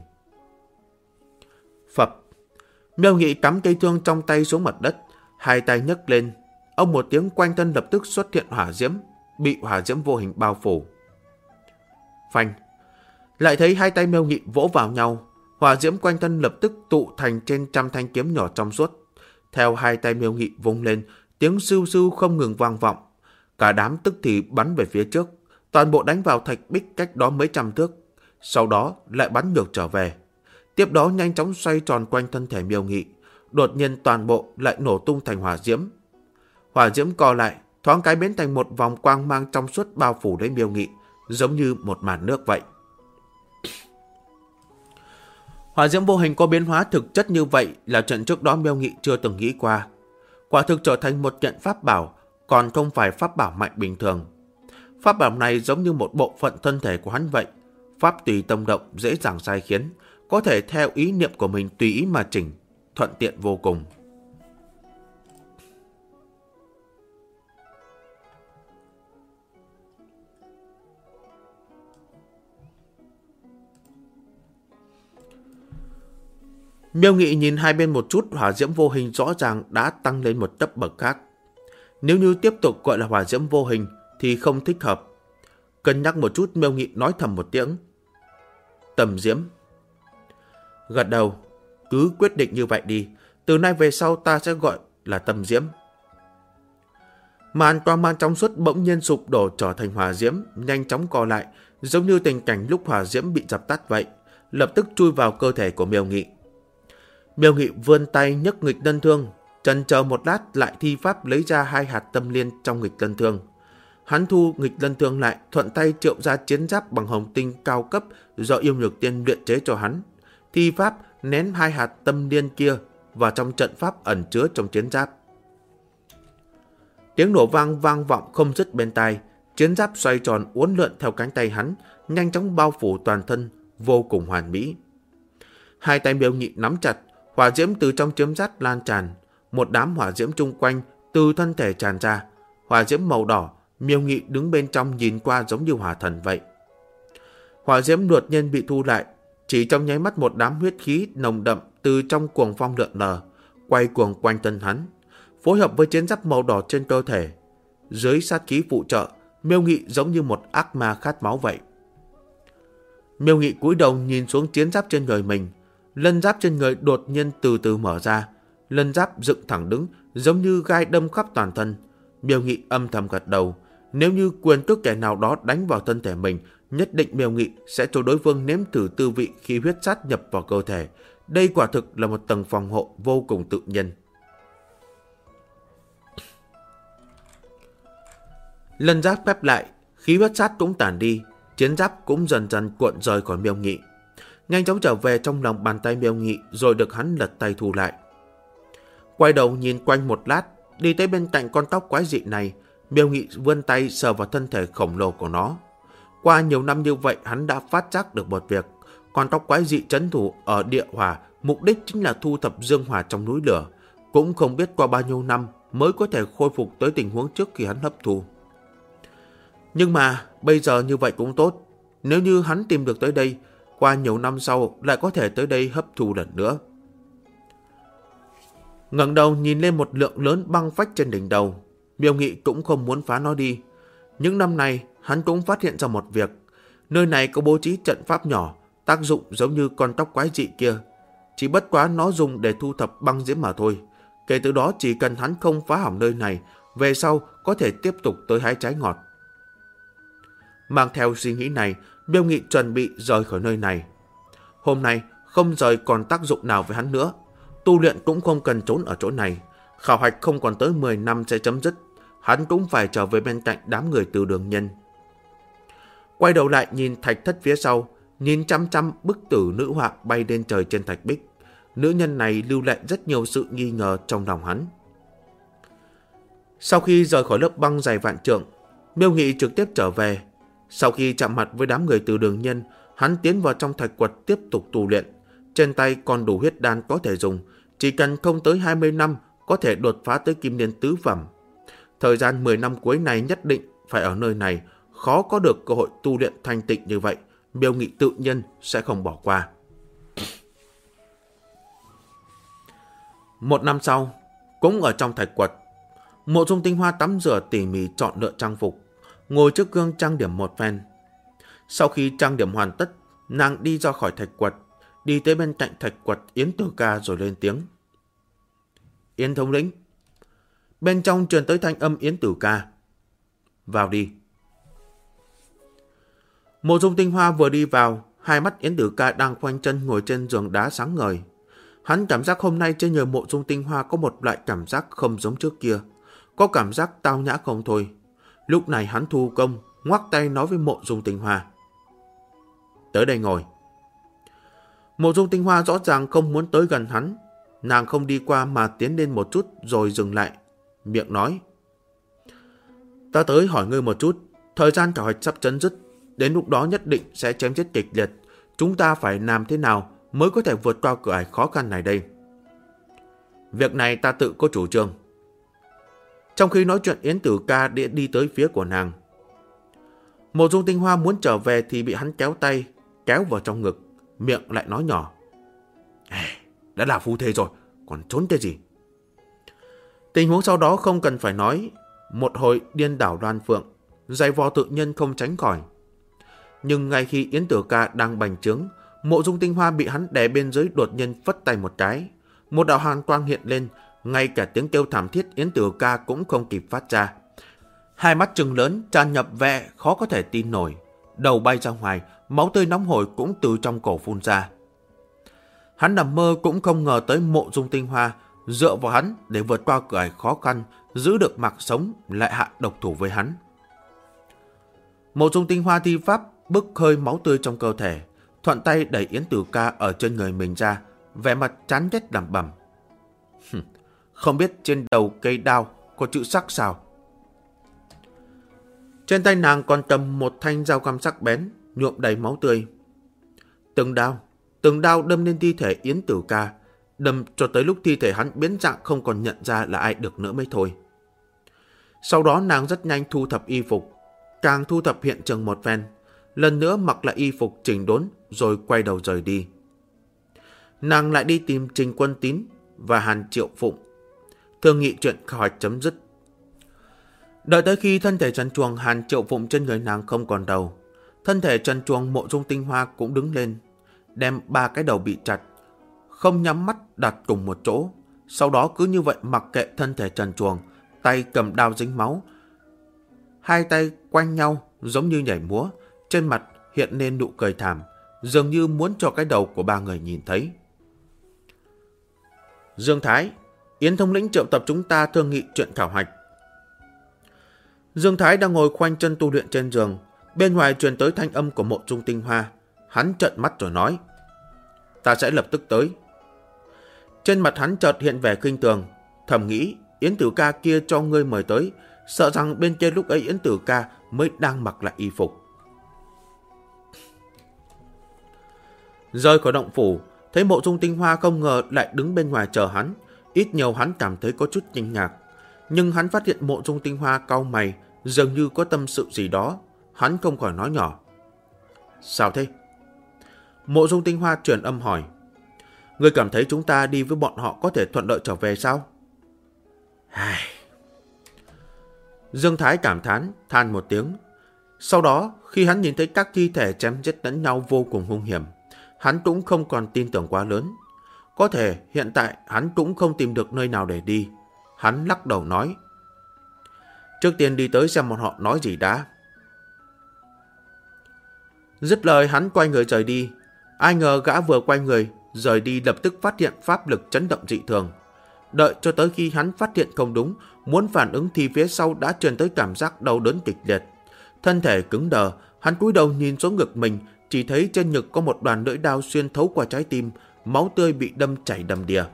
Phập! Miêu Nghị cắm cây thương trong tay xuống mặt đất, hai tay nhấc lên. Ông một tiếng, quanh thân lập tức xuất hiện hỏa diễm, bị hỏa diễm vô hình bao phủ. Phanh! Lại thấy hai tay Miêu Nghị vỗ vào nhau, hỏa diễm quanh thân lập tức tụ thành trên trăm thanh kiếm nhỏ trong suốt. Theo hai tay Miêu Nghị vung lên, tiếng sưu sưu không ngừng vang vọng. Cả đám tức thì bắn về phía trước, toàn bộ đánh vào thạch bích cách đó mấy trăm thước, sau đó lại bắn ngược trở về. Tiếp đó nhanh chóng xoay tròn quanh thân thể Miêu Nghị, đột nhiên toàn bộ lại nổ tung thành hỏa diễm. Hỏa diễm co lại, thoáng cái biến thành một vòng quang mang trong suốt bao phủ lấy Miêu Nghị, giống như một màn nước vậy. Hỏa diễm vô hình có biến hóa thực chất như vậy là trận trước đó Miêu Nghị chưa từng nghĩ qua. Quả thực trở thành một kiện pháp bảo, còn không phải pháp bảo mạnh bình thường. Pháp bảo này giống như một bộ phận thân thể của hắn vậy, pháp tùy tâm động, dễ dàng sai khiến, có thể theo ý niệm của mình tùy ý mà chỉnh, thuận tiện vô cùng. Miêu Nghị nhìn hai bên một chút, hỏa diễm vô hình rõ ràng đã tăng lên một cấp bậc khác. Nếu như tiếp tục gọi là hỏa diễm vô hình thì không thích hợp. Cân nhắc một chút, Miêu Nghị nói thầm một tiếng. Tầm diễm. Gật đầu. Cứ quyết định như vậy đi. Từ nay về sau ta sẽ gọi là tầm diễm. Màn quang mang trong suốt bỗng nhiên sụp đổ trở thành hỏa diễm, nhanh chóng co lại, giống như tình cảnh lúc hỏa diễm bị dập tắt vậy, lập tức chui vào cơ thể của Miêu Nghị. Miêu Nghị vươn tay nhấc nghịch lân thương, chần chờ một lát lại thi pháp lấy ra 2 hạt tâm liên trong nghịch lân thương. Hắn thu nghịch lân thương lại, thuận tay triệu ra chiến giáp bằng hồng tinh cao cấp do Yêu Nhược Tiên luyện chế cho hắn. Thi pháp nén 2 hạt tâm liên kia vào trong trận pháp ẩn chứa trong chiến giáp. Tiếng nổ vang vọng không dứt bên tai, chiến giáp xoay tròn uốn lượn theo cánh tay hắn, nhanh chóng bao phủ toàn thân, vô cùng hoàn mỹ. Hai tay Miêu Nghị nắm chặt, hỏa diễm từ trong chiến giáp lan tràn, một đám hỏa diễm chung quanh từ thân thể tràn ra, hỏa diễm màu đỏ. Miêu Nghị đứng bên trong nhìn qua giống như hỏa thần vậy. Hỏa diễm đột nhiên bị thu lại, chỉ trong nháy mắt một đám huyết khí nồng đậm từ trong cuồng phong lượn lờ, quay cuồng quanh thân hắn, phối hợp với chiến giáp màu đỏ trên cơ thể. Dưới sát khí phụ trợ, Miêu Nghị giống như một ác ma khát máu vậy. Miêu Nghị cúi đầu nhìn xuống chiến giáp trên người mình, lân giáp trên người đột nhiên từ từ mở ra, lân giáp dựng thẳng đứng, giống như gai đâm khắp toàn thân. Miêu Nghị âm thầm gật đầu. Nếu như quyền cước kẻ nào đó đánh vào thân thể mình, nhất định Miêu Nghị sẽ cho đối phương nếm thử tư vị khi huyết sát nhập vào cơ thể. Đây quả thực là một tầng phòng hộ vô cùng tự nhiên. Lân giáp khép lại, khí huyết sát cũng tản đi, chiến giáp cũng dần dần cuộn rời khỏi Miêu Nghị, nhanh chóng trở về trong lòng bàn tay Miêu Nghị, rồi được hắn lật tay thu lại. Quay đầu nhìn quanh một lát, đi tới bên cạnh con tóc quái dị này, Miêu Nghị vươn tay sờ vào thân thể khổng lồ của nó. Qua nhiều năm như vậy, hắn đã phát giác được một việc. Con tóc quái dị trấn thủ ở địa hỏa, mục đích chính là thu thập dương hỏa trong núi lửa. Cũng không biết qua bao nhiêu năm mới có thể khôi phục tới tình huống trước khi hắn hấp thu. Nhưng mà bây giờ như vậy cũng tốt. Nếu như hắn tìm được tới đây, qua nhiều năm sau lại có thể tới đây hấp thu lần nữa. Ngẩng đầu nhìn lên một lượng lớn băng phách trên đỉnh đầu, Miêu Nghị cũng không muốn phá nó đi. Những năm này, hắn cũng phát hiện ra một việc. Nơi này có bố trí trận pháp nhỏ, tác dụng giống như con tóc quái dị kia. Chỉ bất quá nó dùng để thu thập băng diễm mà thôi. Kể từ đó chỉ cần hắn không phá hỏng nơi này, về sau có thể tiếp tục tới hái trái ngọt. Mang theo suy nghĩ này, Miêu Nghị chuẩn bị rời khỏi nơi này. Hôm nay không rời còn tác dụng nào với hắn nữa. Tu luyện cũng không cần trốn ở chỗ này. Khảo hạch không còn tới 10 năm sẽ chấm dứt. Hắn cũng phải trở về bên cạnh đám người Từ Đường Nhân. Quay đầu lại nhìn thạch thất phía sau, nhìn chăm chăm bức tử nữ họa bay lên trời trên thạch bích. Nữ nhân này lưu lại rất nhiều sự nghi ngờ trong lòng hắn. Sau khi rời khỏi lớp băng dày vạn trượng, Miêu Nghị trực tiếp trở về. Sau khi chạm mặt với đám người Từ Đường Nhân, hắn tiến vào trong thạch quật tiếp tục tu luyện. Trên tay còn đủ huyết đan có thể dùng, chỉ cần không tới 20 năm có thể đột phá tới kim liên tứ phẩm. Thời gian 10 năm cuối này nhất định phải ở nơi này, khó có được cơ hội tu luyện thanh tịnh như vậy, Miêu Nghị tự nhiên sẽ không bỏ qua. Một năm sau, cũng ở trong thạch quật, Mộ Dung Tinh Hoa tắm rửa tỉ mỉ chọn lựa trang phục, ngồi trước gương trang điểm một phen. Sau khi trang điểm hoàn tất, nàng đi ra khỏi thạch quật, đi tới bên cạnh thạch quật Yến Tử Ca rồi lên tiếng. Yến thống lĩnh. Bên trong truyền tới thanh âm Yến Tử Ca. Vào đi. Mộ Dung Tinh Hoa vừa đi vào, hai mắt Yến Tử Ca đang khoanh chân ngồi trên giường đá sáng ngời. Hắn cảm giác hôm nay trên người Mộ Dung Tinh Hoa có một loại cảm giác không giống trước kia. có cảm giác tao nhã không thôi. Lúc này hắn thu công, ngoắc tay nói với Mộ Dung Tinh Hoa. Tới đây ngồi. Mộ Dung Tinh Hoa rõ ràng không muốn tới gần hắn. Nàng không đi qua mà tiến lên một chút rồi dừng lại. Miệng nói. Ta tới hỏi ngươi một chút. Thời gian khảo hạch sắp chấm dứt. Đến lúc đó nhất định sẽ chém giết kịch liệt. Chúng ta phải làm thế nào mới có thể vượt qua cửa ải khó khăn này đây? Việc này ta tự có chủ trương. Trong khi nói chuyện, Yến Tử Ca đi tới phía của nàng. Mộ Dung Tinh Hoa muốn trở về thì bị hắn kéo tay, kéo vào trong ngực, miệng lại nói nhỏ. Đã là phu thê rồi, còn trốn cái gì? Tình huống sau đó không cần phải nói. Một hồi điên đảo đoan phượng, giày vò tự nhiên không tránh khỏi. Nhưng ngay khi Yến Tử Ca đang bành trướng, Mộ Dung Tinh Hoa bị hắn đè bên dưới, đột nhiên phất tay một cái. Một đạo hàn quang hiện lên, ngay cả tiếng kêu thảm thiết Yến Tử Ca cũng không kịp phát ra. Hai mắt trừng lớn, tràn ngập vẻ khó có thể tin nổi. Đầu bay ra ngoài, máu tươi nóng hổi cũng từ trong cổ phun ra. Hắn nằm mơ cũng không ngờ tới Mộ Dung Tinh Hoa dựa vào hắn để vượt qua cửa ải khó khăn, giữ được mạng sống, lại hạ độc thủ với hắn. Mộ Dung Tinh Hoa thi pháp bức hơi máu tươi trong cơ thể, thuận tay đẩy Yến Tử Ca ở trên người mình ra, vẻ mặt chán ghét lẩm bẩm. Không biết trên đầu cây đao có chữ sắc sao? Trên tay nàng còn cầm một thanh dao găm sắc bén, nhuộm đầy máu tươi. Từng đao đâm lên thi thể Yến Tử Ca, đâm cho tới lúc thi thể hắn biến dạng không còn nhận ra là ai được nữa mới thôi. Sau đó nàng rất nhanh thu thập y phục, càng thu thập hiện trường một phen, lần nữa mặc lại y phục chỉnh đốn rồi quay đầu rời đi. Nàng lại đi tìm Trình Quân Tín và Hàn Triệu Phụng, thương nghị chuyện khảo hạch chấm dứt. Đợi tới khi thân thể trần truồng Hàn Triệu Phụng trên người nàng không còn đầu, thân thể trần truồng Mộ Dung Tinh Hoa cũng đứng lên, đem 3 cái đầu bị chặt, không nhắm mắt đặt cùng một chỗ. Sau đó cứ như vậy mặc kệ thân thể trần truồng, tay cầm đao dính máu, hai tay quanh nhau giống như nhảy múa, trên mặt hiện lên nụ cười thảm, dường như muốn cho cái đầu của 3 người nhìn thấy. Dương Thái, Yến thống lĩnh triệu tập chúng ta thương nghị chuyện khảo hạch. Dương Thái đang ngồi khoanh chân tu luyện trên giường, bên ngoài truyền tới thanh âm của Mộ Dung Tinh Hoa. Hắn trợn mắt rồi nói, ta sẽ lập tức tới. Trên mặt hắn chợt hiện vẻ khinh thường, thầm nghĩ Yến Tử Ca kia cho ngươi mời tới, sợ rằng bên kia lúc ấy Yến Tử Ca mới đang mặc lại y phục. Rời khỏi động phủ, thấy Mộ Dung Tinh Hoa không ngờ lại đứng bên ngoài chờ hắn, ít nhiều hắn cảm thấy có chút kinh ngạc. Nhưng hắn phát hiện Mộ Dung Tinh Hoa cau mày, dường như có tâm sự gì đó. Hắn không khỏi nói nhỏ, sao thế? Mộ Dung Tinh Hoa truyền âm hỏi, ngươi cảm thấy chúng ta đi với bọn họ có thể thuận lợi trở về sao? Dương Thái cảm thán, than một tiếng. Sau đó, khi hắn nhìn thấy các thi thể chém giết lẫn nhau vô cùng hung hiểm, hắn cũng không còn tin tưởng quá lớn. Có thể hiện tại hắn cũng không tìm được nơi nào để đi. Hắn lắc đầu nói, trước tiên đi tới xem bọn họ nói gì đã. Dứt lời hắn quay người rời đi. Ai ngờ gã vừa quay người rời đi lập tức phát hiện pháp lực chấn động dị thường. Đợi cho tới khi hắn phát hiện không đúng, muốn phản ứng thì phía sau đã truyền tới cảm giác đau đớn kịch liệt. Thân thể cứng đờ, hắn cúi đầu nhìn xuống ngực mình, chỉ thấy trên ngực có một đoàn lưỡi đao xuyên thấu qua trái tim, máu tươi bị đâm chảy đầm đìa.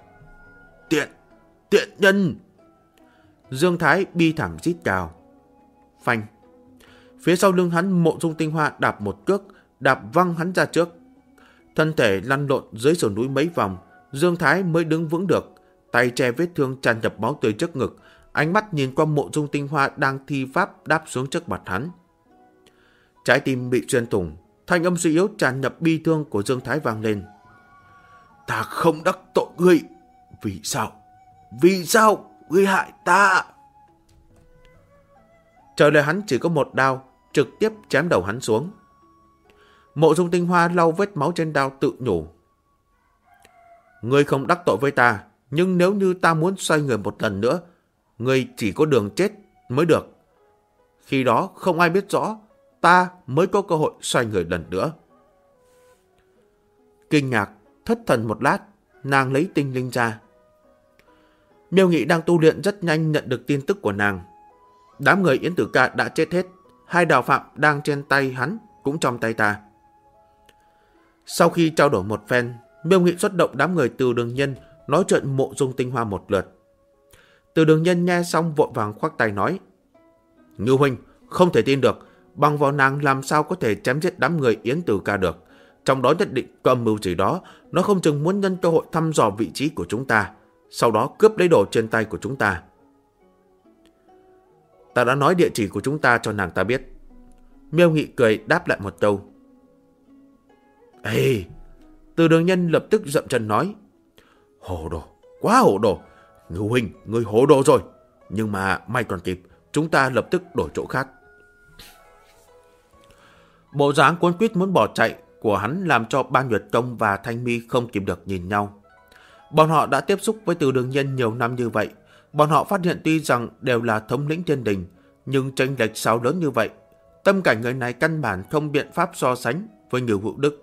Tiện nhân! Dương Thái bi thảm rít gào. Phanh! Phía sau lưng hắn, Mộ Dung Tinh Hoa đạp một cước, đạp văng hắn ra trước. Thân thể lăn lộn dưới sườn núi mấy vòng, Dương Thái mới đứng vững được, tay che vết thương tràn ngập máu tươi trước ngực, ánh mắt nhìn qua Mộ Dung Tinh Hoa đang thi pháp đáp xuống trước mặt hắn. Trái tim bị xuyên thủng, thanh âm suy yếu tràn ngập bi thương của Dương Thái vang lên. Ta không đắc tội ngươi. Vì sao? Vì sao ngươi hại ta? Trả lời hắn chỉ có một đao, trực tiếp chém đầu hắn xuống. Mộ Dung Tinh Hoa lau vết máu trên đao tự nhủ. Ngươi không đắc tội với ta, nhưng nếu như ta muốn xoay người một lần nữa, ngươi chỉ có đường chết mới được. Khi đó không ai biết rõ, ta mới có cơ hội xoay người lần nữa. Kinh ngạc, thất thần một lát, nàng lấy tinh linh ra. Miêu Nghị đang tu luyện rất nhanh nhận được tin tức của nàng. Đám người Yến Tử Ca đã chết hết, 2 đạo phạm đang trên tay hắn cũng trong tay ta. Sau khi trao đổi một phen, Miêu Nghị xuất động đám người Từ Đường Nhân nói chuyện Mộ Dung Tinh Hoa một lượt. Từ Đường Nhân nghe xong vội vàng khoác tay nói: Ngưu huynh, không thể tin được, bằng vào nàng làm sao có thể chém giết đám người Yến Tử Ca được. Trong đó nhất định có âm mưu gì đó, nó không chừng muốn nhân cơ hội thăm dò vị trí của chúng ta, sau đó cướp lấy đồ trên tay của chúng ta. Ta đã nói địa chỉ của chúng ta cho nàng ta biết. Miêu Nghị cười đáp lại một câu. Ê! Từ Đường Nhân lập tức dậm chân nói: Hồ đồ, quá hồ đồ. Ngưu huynh, ngươi hồ đồ rồi. Nhưng mà may còn kịp, chúng ta lập tức đổi chỗ khác. Bộ dáng cuốn quýt muốn bỏ chạy của hắn làm cho Ban Nguyệt Công và Thanh Mi không kìm được nhìn nhau. Bọn họ đã tiếp xúc với Từ Đường Nhân nhiều năm như vậy. Bọn họ phát hiện tuy rằng đều là thống lĩnh thiên đình, nhưng chênh lệch sao lớn như vậy. Tâm cảnh người này căn bản không biện pháp so sánh với Ngưu Hữu Đức.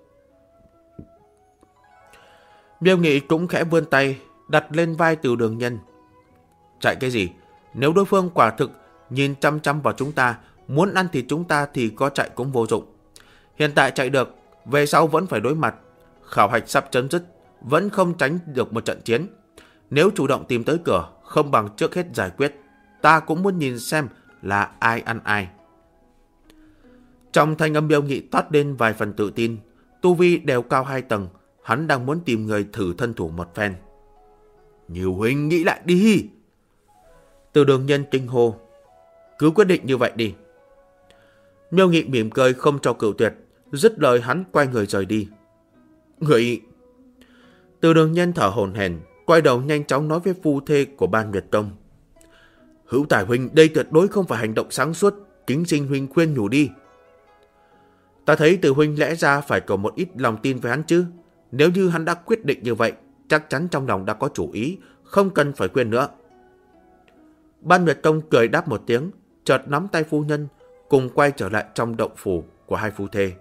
Miêu Nghị cũng khẽ vươn tay đặt lên vai Từ Đường Nhân. Chạy cái gì? Nếu đối phương quả thực nhìn chăm chăm vào chúng ta, muốn ăn thịt chúng ta thì có chạy cũng vô dụng. Hiện tại chạy được, về sau vẫn phải đối mặt. Khảo hạch sắp chấm dứt, vẫn không tránh được một trận chiến. Nếu chủ động tìm tới cửa, không bằng trước hết giải quyết. Ta cũng muốn nhìn xem là ai ăn ai. Trong thanh âm Miêu Nghị toát lên vài phần tự tin. Tu vi đều cao 2 tầng, hắn đang muốn tìm người thử thân thủ một phen. Nhiều huynh nghĩ lại đi. Từ Đường Nhân kinh hô. Cứ quyết định như vậy đi. Miêu Nghị mỉm cười không cho cự tuyệt. Dứt lời hắn quay người rời đi. Người... Từ Đường Nhân thở hổn hển, quay đầu nhanh chóng nói với phu thê của Ban Nguyệt Công. Hữu Tài huynh, đây tuyệt đối không phải hành động sáng suốt. Kính xin huynh khuyên nhủ đi. Ta thấy Từ huynh lẽ ra phải có một ít lòng tin với hắn chứ. Nếu như hắn đã quyết định như vậy, chắc chắn trong lòng đã có chủ ý, không cần phải khuyên nữa. Ban Nguyệt Công cười đáp một tiếng, chợt nắm tay phu nhân, cùng quay trở lại trong động phủ của hai phu thê.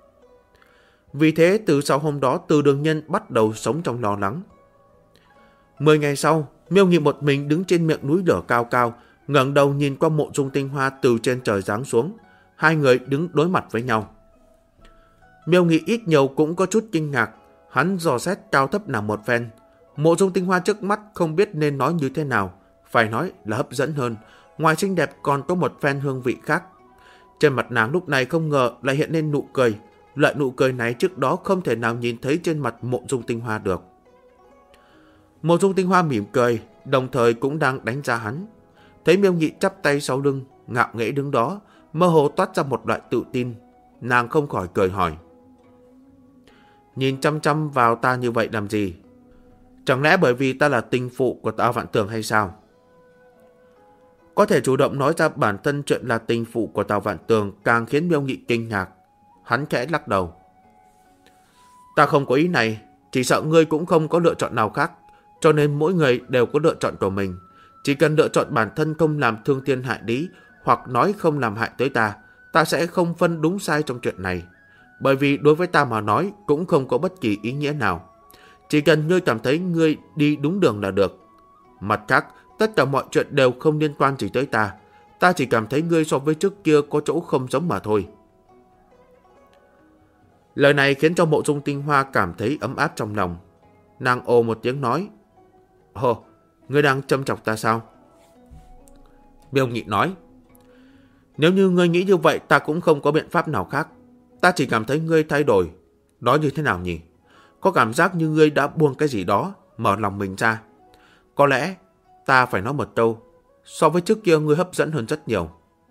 Vì thế, từ sau hôm đó, Từ Đường Nhân bắt đầu sống trong lo lắng. 10 ngày sau, Miêu Nghị một mình đứng trên miệng núi lửa cao cao, ngẩng đầu nhìn qua Mộ Dung Tinh Hoa từ trên trời giáng xuống. Hai người đứng đối mặt với nhau. Miêu Nghị ít nhiều cũng có chút kinh ngạc, hắn dò xét cao thấp nàng một phen. Mộ Dung Tinh Hoa trước mắt không biết nên nói như thế nào, phải nói là hấp dẫn hơn, ngoài xinh đẹp còn có một phen hương vị khác. Trên mặt nàng lúc này không ngờ lại hiện lên nụ cười, loại nụ cười này trước đó không thể nào nhìn thấy trên mặt Mộ Dung Tinh Hoa được. Mộ Dung Tinh Hoa mỉm cười, đồng thời cũng đang đánh giá hắn. Thấy Miêu Nghị chắp tay sau lưng, ngạo nghễ đứng đó, mơ hồ toát ra một loại tự tin. Nàng không khỏi cười hỏi. Nhìn chăm chăm vào ta như vậy làm gì? Chẳng lẽ bởi vì ta là tình phụ của Tào Vạn Tường hay sao? Có thể chủ động nói ra bản thân chuyện là tình phụ của Tào Vạn Tường càng khiến Miêu Nghị kinh ngạc. Hắn khẽ lắc đầu. Ta không có ý này, chỉ sợ ngươi cũng không có lựa chọn nào khác, cho nên mỗi người đều có lựa chọn của mình. Chỉ cần lựa chọn bản thân không làm thương thiên hại lý, hoặc nói không làm hại tới ta, ta sẽ không phân đúng sai trong chuyện này. Bởi vì đối với ta mà nói cũng không có bất kỳ ý nghĩa nào. Chỉ cần ngươi cảm thấy ngươi đi đúng đường là được. Mặt khác, tất cả mọi chuyện đều không liên quan gì tới ta. Ta chỉ cảm thấy ngươi so với trước kia có chỗ không giống mà thôi. Lời này khiến cho Mộ Dung Tinh Hoa cảm thấy ấm áp trong lòng. Nàng ồ một tiếng nói. Ồ, ngươi đang châm chọc ta sao? Miêu Nghị nói. Nếu như ngươi nghĩ như vậy ta cũng không có biện pháp nào khác. Ta chỉ cảm thấy ngươi thay đổi. Nói như thế nào nhỉ? Có cảm giác như ngươi đã buông cái gì đó, mở lòng mình ra. Có lẽ ta phải nói một câu. So với trước kia ngươi hấp dẫn hơn rất nhiều.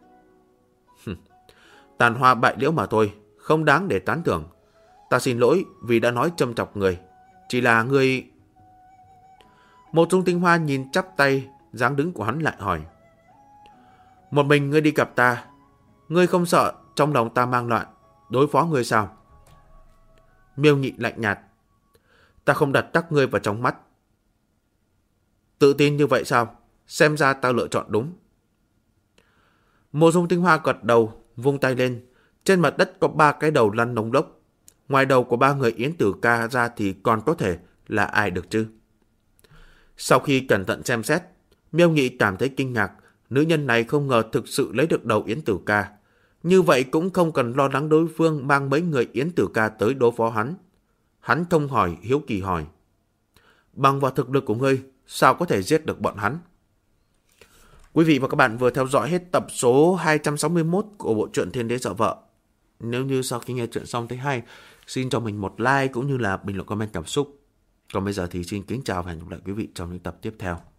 Tàn hoa bại liễu mà thôi, không đáng để tán thưởng. Ta xin lỗi vì đã nói châm chọc người. Chỉ là ngươi... Mộ Dung Tinh Hoa nhìn chắp tay, dáng đứng của hắn lại hỏi. Một mình ngươi đi gặp ta, ngươi không sợ trong lòng ta mang loạn, đối phó ngươi sao? Miêu Nghị lạnh nhạt. Ta không đặt các ngươi vào trong mắt. Tự tin như vậy sao? Xem ra ta lựa chọn đúng. Mộ Dung Tinh Hoa gật đầu, vung tay lên. Trên mặt đất có 3 cái đầu lăn lông lốc. Ngoài đầu của 3 người Yến Tử Ca ra thì còn có thể là ai được chứ? Sau khi cẩn thận xem xét, Miêu Nghị cảm thấy kinh ngạc, nữ nhân này không ngờ thực sự lấy được đầu Yến Tử Ca. Như vậy cũng không cần lo lắng đối phương mang mấy người Yến Tử Ca tới đối phó hắn. Hắn thông hỏi, hiếu kỳ hỏi. Bằng vào thực lực của ngươi, sao có thể giết được bọn hắn? Quý vị và các bạn vừa theo dõi hết tập số 261 của bộ truyện Thiên Đế Sợ Vợ. Nếu như sau khi nghe chuyện xong thấy hay, xin cho mình một like cũng như là bình luận comment cảm xúc. Còn bây giờ thì xin kính chào và hẹn gặp lại quý vị trong những tập tiếp theo.